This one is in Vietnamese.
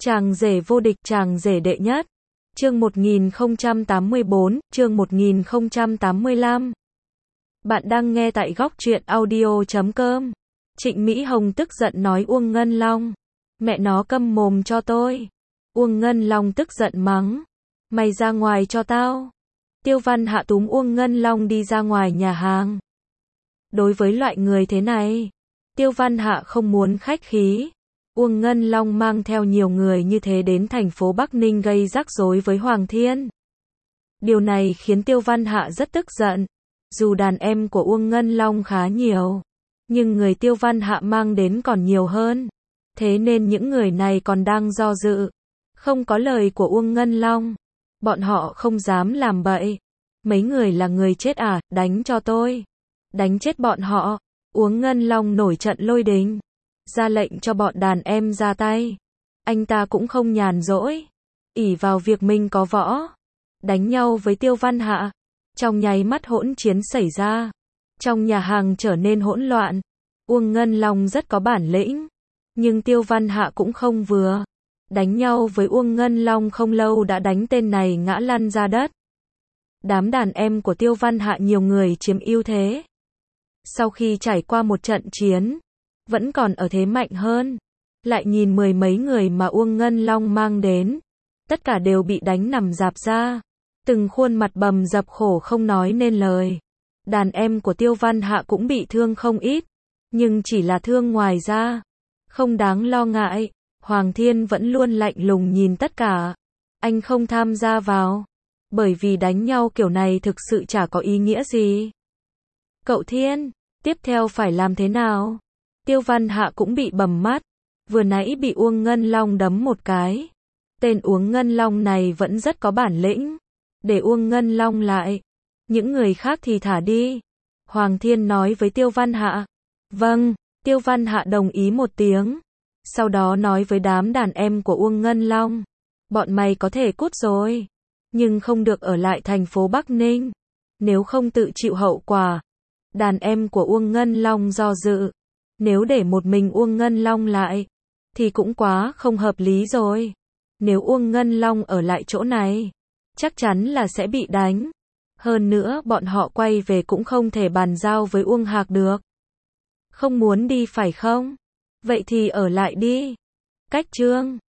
Chàng rể vô địch, chàng rể đệ nhất. Chương 1084, chương 1085. Bạn đang nghe tại góc truyện audio.com. Trịnh Mỹ Hồng tức giận nói Uông Ngân Long. Mẹ nó câm mồm cho tôi. Uông Ngân Long tức giận mắng. Mày ra ngoài cho tao. Tiêu Văn Hạ túm Uông Ngân Long đi ra ngoài nhà hàng. Đối với loại người thế này, Tiêu Văn Hạ không muốn khách khí. Uông Ngân Long mang theo nhiều người như thế đến thành phố Bắc Ninh gây rắc rối với Hoàng Thiên. Điều này khiến Tiêu Văn Hạ rất tức giận. Dù đàn em của Uông Ngân Long khá nhiều, nhưng người Tiêu Văn Hạ mang đến còn nhiều hơn. Thế nên những người này còn đang do dự. Không có lời của Uông Ngân Long, bọn họ không dám làm bậy. Mấy người là người chết à, đánh cho tôi. Đánh chết bọn họ. Uông Ngân Long nổi trận lôi đình, ra lệnh cho bọn đàn em ra tay. Anh ta cũng không nhàn rỗi, ỷ vào việc mình có võ, đánh nhau với Tiêu Văn Hạ. Trong nháy mắt hỗn chiến xảy ra. Trong nhà hàng trở nên hỗn loạn. Uông Ngân Long rất có bản lĩnh, nhưng Tiêu Văn Hạ cũng không vừa. Đánh nhau với Uông Ngân Long không lâu đã đánh tên này ngã lăn ra đất. Đám đàn em của Tiêu Văn Hạ nhiều người chiếm ưu thế. Sau khi trải qua một trận chiến, vẫn còn ở thế mạnh hơn. Lại nhìn mười mấy người mà Uông Ngân Long mang đến, tất cả đều bị đánh nằm rạp ra. Từng khuôn mặt bầm dập khổ không nói nên lời. Đàn em của Tiêu Văn Hạ cũng bị thương không ít, nhưng chỉ là thương ngoài da, không đáng lo ngại. Hoàng Thiên vẫn luôn lạnh lùng nhìn tất cả. Anh không tham gia vào, bởi vì đánh nhau kiểu này thực sự chả có ý nghĩa gì. Cậu Thiên, tiếp theo phải làm thế nào? Tiêu Văn Hạ cũng bị bầm mắt. Vừa nãy bị Uông Ngân Long đấm một cái. Tên Uông Ngân Long này vẫn rất có bản lĩnh. Để Uông Ngân Long lại. Những người khác thì thả đi. Hoàng Thiên nói với Tiêu Văn Hạ. Vâng, Tiêu Văn Hạ đồng ý một tiếng. Sau đó nói với đám đàn em của Uông Ngân Long. Bọn mày có thể cút rồi, nhưng không được ở lại thành phố Bắc Ninh. Nếu không tự chịu hậu quả. Đàn em của Uông Ngân Long do dự. Nếu để một mình Uông Ngân Long lại, thì cũng quá không hợp lý rồi. Nếu Uông Ngân Long ở lại chỗ này, chắc chắn là sẽ bị đánh. Hơn nữa bọn họ quay về cũng không thể bàn giao với Uông Hạc được. Không muốn đi phải không? Vậy thì ở lại đi. Cách chương